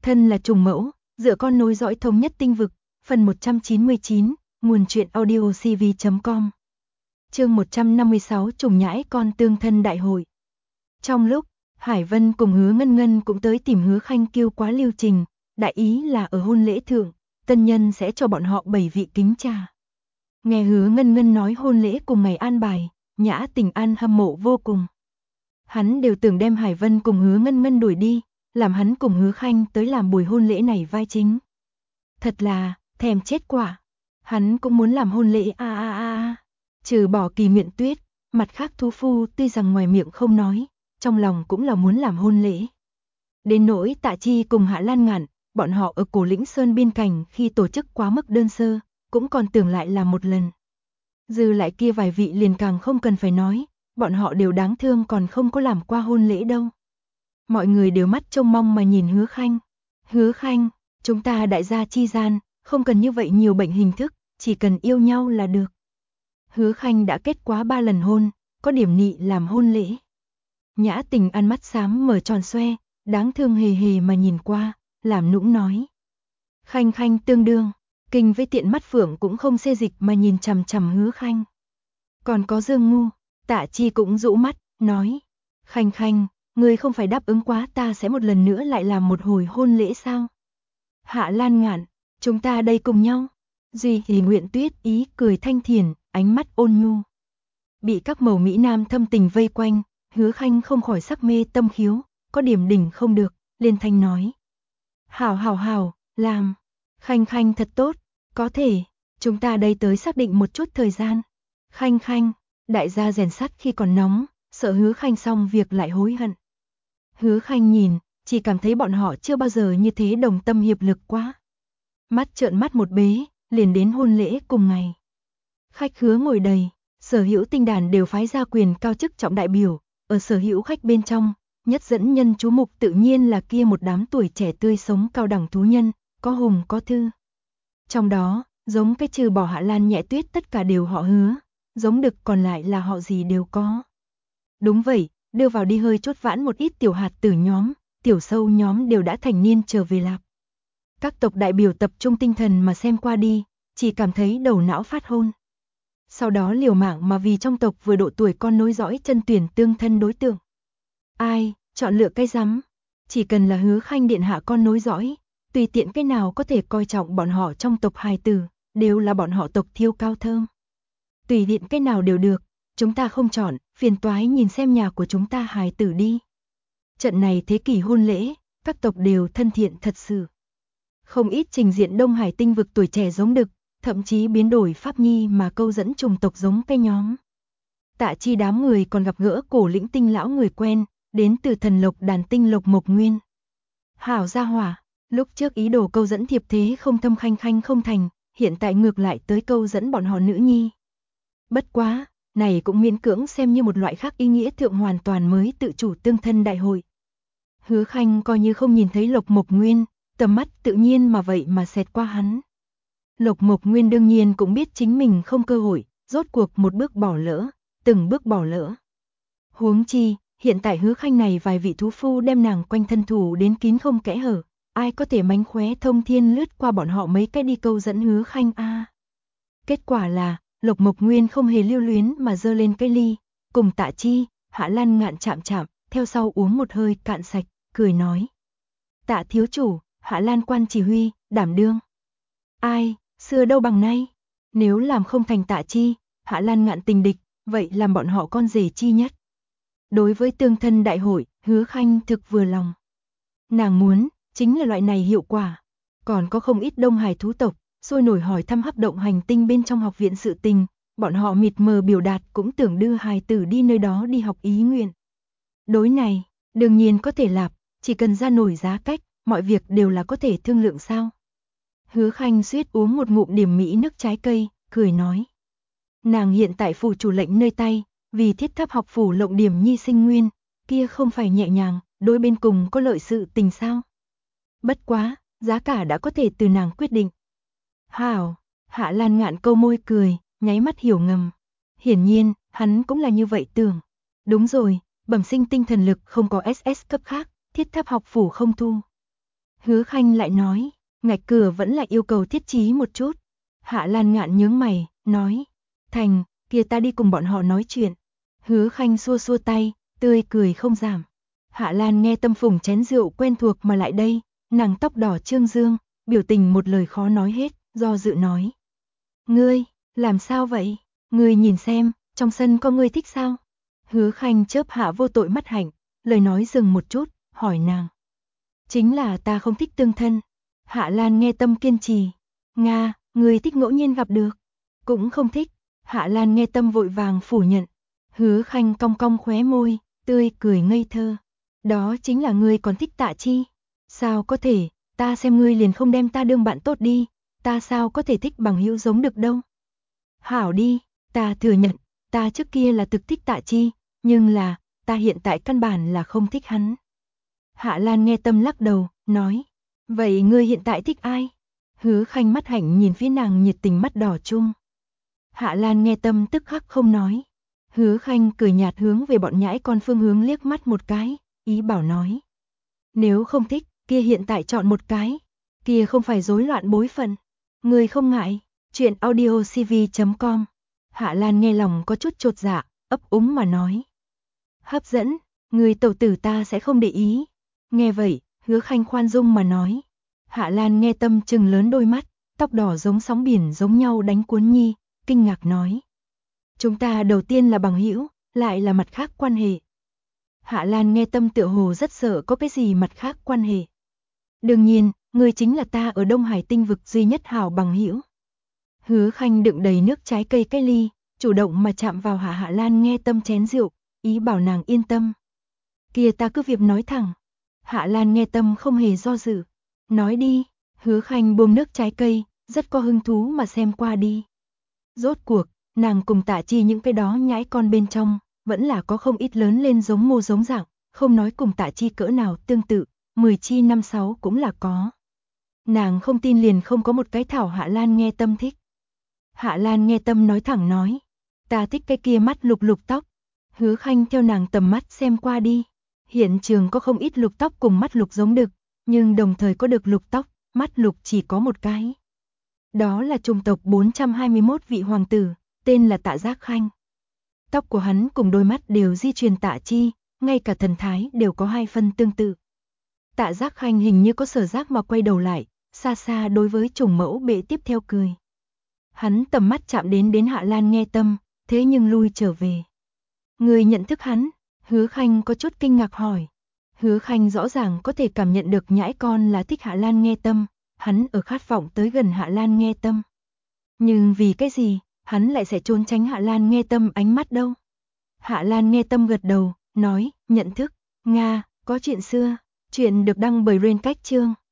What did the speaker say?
Thân là trùng mẫu, dựa con nối dõi thống nhất tinh vực, phần 199, nguồn truyện audio cv.com. Chương 156 trùng nhãi con tương thân đại hội. Trong lúc, Hải Vân cùng Hứa Ngân Ngân cũng tới tìm Hứa Khanh kêu quá lưu trình, đại ý là ở hôn lễ thượng, tân nhân sẽ cho bọn họ 7 vị kính trà. Nghe Hứa Ngân Ngân nói hôn lễ cùng ngày an bài, Nhã Tình An hâm mộ vô cùng. Hắn đều tưởng đem Hải Vân cùng Hứa Ngân Ngân đuổi đi, làm hắn cùng Hứa Khanh tới làm buổi hôn lễ này vai chính. Thật là, thèm chết quả. Hắn cũng muốn làm hôn lễ Trừ bỏ Kỳ Nguyện Tuyết, mặt khác thú phu tuy rằng ngoài miệng không nói, trong lòng cũng là muốn làm hôn lễ. Đến nỗi Tạ Chi cùng Hạ Lan Ngạn, bọn họ ở Cổ Lĩnh Sơn biên cảnh khi tổ chức quá mức đơn sơ, cũng còn tưởng lại làm một lần. Dư lại kia vài vị liền càng không cần phải nói, bọn họ đều đáng thương còn không có làm qua hôn lễ đâu. Mọi người đều mắt trông mong mà nhìn Hứa Khanh. Hứa Khanh, chúng ta đại gia chi gian, không cần như vậy nhiều bệnh hình thức, chỉ cần yêu nhau là được. Hứa Khanh đã kết quá 3 lần hôn, có điểm nị làm hôn lễ. Nhã Tình An mắt xám mở tròn xoe, đáng thương hề hề mà nhìn qua, làm nũng nói. Khanh Khanh tương đương, Kinh với tiện mắt phượng cũng không xê dịch mà nhìn chằm chằm Hứa Khanh. Còn có Dương Ngu, Tạ Chi cũng rũ mắt, nói. Khanh Khanh, ngươi không phải đáp ứng quá ta sẽ một lần nữa lại làm một hồi hôn lễ sao? Hạ Lan Ngạn, chúng ta đây cùng nhau. Duy thì Nguyện Tuyết ý cười thanh thiền, ánh mắt ôn nhu. Bị các màu mỹ nam thâm tình vây quanh, Hứa Khanh không khỏi sắc mê tâm khiếu, có điểm đỉnh không được, liền thanh nói. Hảo, làm. Khanh Khanh thật tốt, có thể, chúng ta đây tới xác định một chút thời gian. Khanh Khanh, đại gia rèn sắt khi còn nóng, sợ Hứa Khanh xong việc lại hối hận. Hứa Khanh nhìn, chỉ cảm thấy bọn họ chưa bao giờ như thế đồng tâm hiệp lực quá. Mắt trợn mắt một bế, liền đến hôn lễ cùng ngày. Khách khứa ngồi đầy, sở hữu tinh đàn đều phái ra quyền cao chức trọng đại biểu, ở sở hữu khách bên trong, nhất dẫn nhân chú mục tự nhiên là kia một đám tuổi trẻ tươi sống cao đẳng thú nhân, có hùng có thư. Trong đó, giống cái trừ bỏ Hạ Lan Nhẹ Tuyết tất cả đều họ Hứa, giống đực còn lại là họ gì đều có. Đúng vậy, đưa vào đi hơi chốt vãn một ít tiểu hạt tử nhóm, tiểu sâu nhóm đều đã thành niên trở về lạp. Các tộc đại biểu tập trung tinh thần mà xem qua đi, chỉ cảm thấy đầu não phát hôn. Sau đó liều mạng mà vì trong tộc vừa độ tuổi con nối dõi chân tuyển tương thân đối tượng. Ai, chọn lựa cái rắm, chỉ cần là Hứa Khanh điện hạ con nối dõi, tùy tiện cái nào có thể coi trọng bọn họ trong tộc hài tử, đều là bọn họ tộc thiêu cao thơm. Tùy tiện cái nào đều được, chúng ta không chọn, phiền toái nhìn xem nhà của chúng ta hài tử đi. Trận này thế kỷ hôn lễ, các tộc đều thân thiện thật sự. Không ít trình diện Đông Hải tinh vực tuổi trẻ giống đực, thậm chí biến đổi pháp nhi mà câu dẫn trùng tộc giống cái nhóm. Tạ Chi đám người còn gặp gỡ Cổ Lĩnh tinh lão người quen, đến từ thần lộc đàn tinh Lộc Mộc Nguyên. Hảo gia hỏa, lúc trước ý đồ câu dẫn thiệp thế không thâm Khanh Khanh không thành, hiện tại ngược lại tới câu dẫn bọn họ nữ nhi. Bất quá, này cũng miễn cưỡng xem như một loại khác ý nghĩa thượng hoàn toàn mới tự chủ tương thân đại hội. Hứa Khanh coi như không nhìn thấy Lộc Mộc Nguyên, tầm mắt tự nhiên mà vậy mà xẹt qua hắn. Lộc Mộc Nguyên đương nhiên cũng biết chính mình không cơ hội, rốt cuộc một bước bỏ lỡ, từng bước bỏ lỡ. Huống chi, hiện tại Hứa Khanh này vài vị thú phu đem nàng quanh thân thủ đến kín không kẽ hở, ai có thể mánh khóe thông thiên lướt qua bọn họ mấy cái đi câu dẫn Hứa Khanh a. Kết quả là, Lộc Mộc Nguyên không hề lưu luyến mà giơ lên cái ly, cùng Tạ Chi, Hạ Lan Ngạn chạm, theo sau uống một hơi cạn sạch, cười nói. Tạ thiếu chủ, Hạ Lan quan chỉ huy, đảm đương. Ai, xưa đâu bằng nay, nếu làm không thành Tạ Chi, Hạ Lan Ngạn tình địch, vậy làm bọn họ con rể chi nhất. Đối với tương thân đại hội, Hứa Khanh thực vừa lòng. Nàng muốn, chính là loại này hiệu quả. Còn có không ít Đông Hải thú tộc, sôi nổi hỏi thăm hấp động hành tinh bên trong học viện sự tình, bọn họ mịt mờ biểu đạt cũng tưởng đưa hài tử đi nơi đó đi học ý nguyện. Đối này, đương nhiên có thể lạp, chỉ cần ra nổi giá cách, mọi việc đều là có thể thương lượng sao. Hứa Khanh suýt uống một ngụm điểm mỹ nước trái cây, cười nói. Nàng hiện tại phủ chủ lệnh nơi tay, vì thiết tháp học phủ lộng điểm nhi sinh nguyên, kia không phải nhẹ nhàng, đối bên cùng có lợi sự tình sao. Bất quá, giá cả đã có thể từ nàng quyết định. Hảo, Hạ Lan Ngạn câu môi cười, nháy mắt hiểu ngầm. Hiển nhiên, hắn cũng là như vậy tưởng. Đúng rồi, bẩm sinh tinh thần lực không có SS cấp khác, thiết tháp học phủ không thu. Hứa Khanh lại nói, ngạch cửa vẫn là yêu cầu thiết trí một chút. Hạ Lan Ngạn nhướng mày, nói, thành, kia ta đi cùng bọn họ nói chuyện. Hứa Khanh xua xua tay, tươi cười không giảm. Hạ Lan nghe tâm phùng chén rượu quen thuộc mà lại đây, nàng tóc đỏ trương dương, biểu tình một lời khó nói hết, do dự nói. Ngươi, làm sao vậy? Ngươi nhìn xem, trong sân có ngươi thích sao? Hứa Khanh chớp hạ vô tội mắt hạnh, lời nói dừng một chút, hỏi nàng. Chính là ta không thích tương thân. Hạ Lan nghe tâm kiên trì. Nga, ngươi thích ngẫu nhiên gặp được. Cũng không thích. Hạ Lan nghe tâm vội vàng phủ nhận. Hứa Khanh cong cong khóe môi, tươi cười ngây thơ. Đó chính là ngươi còn thích Tạ Chi. Sao có thể, ta xem ngươi liền không đem ta đương bạn tốt đi. Ta sao có thể thích bằng hữu giống được đâu. Hảo đi, ta thừa nhận, ta trước kia là thực thích Tạ Chi, nhưng là, ta hiện tại căn bản là không thích hắn. Hạ Lan nghe tâm lắc đầu, nói, vậy ngươi hiện tại thích ai? Hứa Khanh mắt hạnh nhìn phía nàng nhiệt tình mắt đỏ chung. Hạ Lan nghe tâm tức khắc không nói. Hứa Khanh cười nhạt hướng về bọn nhãi con phương hướng liếc mắt một cái, ý bảo nói. Nếu không thích, kia hiện tại chọn một cái, kia không phải rối loạn bối phận. Ngươi không ngại, chuyện audiocv.com. Hạ Lan nghe lòng có chút chột dạ, ấp úng mà nói. Hấp dẫn, người tẩu tử ta sẽ không để ý. Nghe vậy, Hứa Khanh khoan dung mà nói. Hạ Lan nghe tâm trừng lớn đôi mắt, tóc đỏ giống sóng biển giống nhau đánh cuốn nhi, kinh ngạc nói. Chúng ta đầu tiên là bằng hữu, lại là mặt khác quan hệ. Hạ Lan nghe tâm tựa hồ rất sợ có cái gì mặt khác quan hệ. Đương nhiên, ngươi chính là ta ở Đông Hải tinh vực duy nhất hảo bằng hữu. Hứa Khanh đựng đầy nước trái cây cái ly, chủ động mà chạm vào Hạ Lan nghe tâm chén rượu, ý bảo nàng yên tâm. Kia ta cứ việc nói thẳng. Hạ Lan nghe tâm không hề do dự. Nói đi, Hứa Khanh buông nước trái cây, rất có hứng thú mà xem qua đi. Rốt cuộc, nàng cùng Tạ Chi những cái đó nhãi con bên trong, vẫn là có không ít lớn lên giống mô giống dạng, không nói cùng Tạ Chi cỡ nào tương tự, 10 chi 5-6 cũng là có. Nàng không tin liền không có một cái thảo Hạ Lan nghe tâm thích. Hạ Lan nghe tâm nói thẳng nói, ta thích cái kia mắt lục lục tóc. Hứa Khanh theo nàng tầm mắt xem qua đi. Hiện trường có không ít lục tóc cùng mắt lục giống đực, nhưng đồng thời có được lục tóc, mắt lục chỉ có một cái. Đó là chủng tộc 421 vị hoàng tử, tên là Tạ Giác Khanh. Tóc của hắn cùng đôi mắt đều di truyền Tạ Chi, ngay cả thần thái đều có hai phân tương tự. Tạ Giác Khanh hình như có sở giác mà quay đầu lại, xa xa đối với chủng mẫu bệ tiếp theo cười. Hắn tầm mắt chạm đến Hạ Lan nghe tâm, thế nhưng lui trở về. Người nhận thức hắn? Hứa Khanh có chút kinh ngạc hỏi. Hứa Khanh rõ ràng có thể cảm nhận được nhãi con là thích Hạ Lan nghe tâm, hắn ở khát vọng tới gần Hạ Lan nghe tâm. Nhưng vì cái gì, hắn lại sẽ trốn tránh Hạ Lan nghe tâm ánh mắt đâu? Hạ Lan nghe tâm gật đầu, nói, nhận thức, Nga, có chuyện xưa, chuyện được đăng bởi Rain Cách Chương.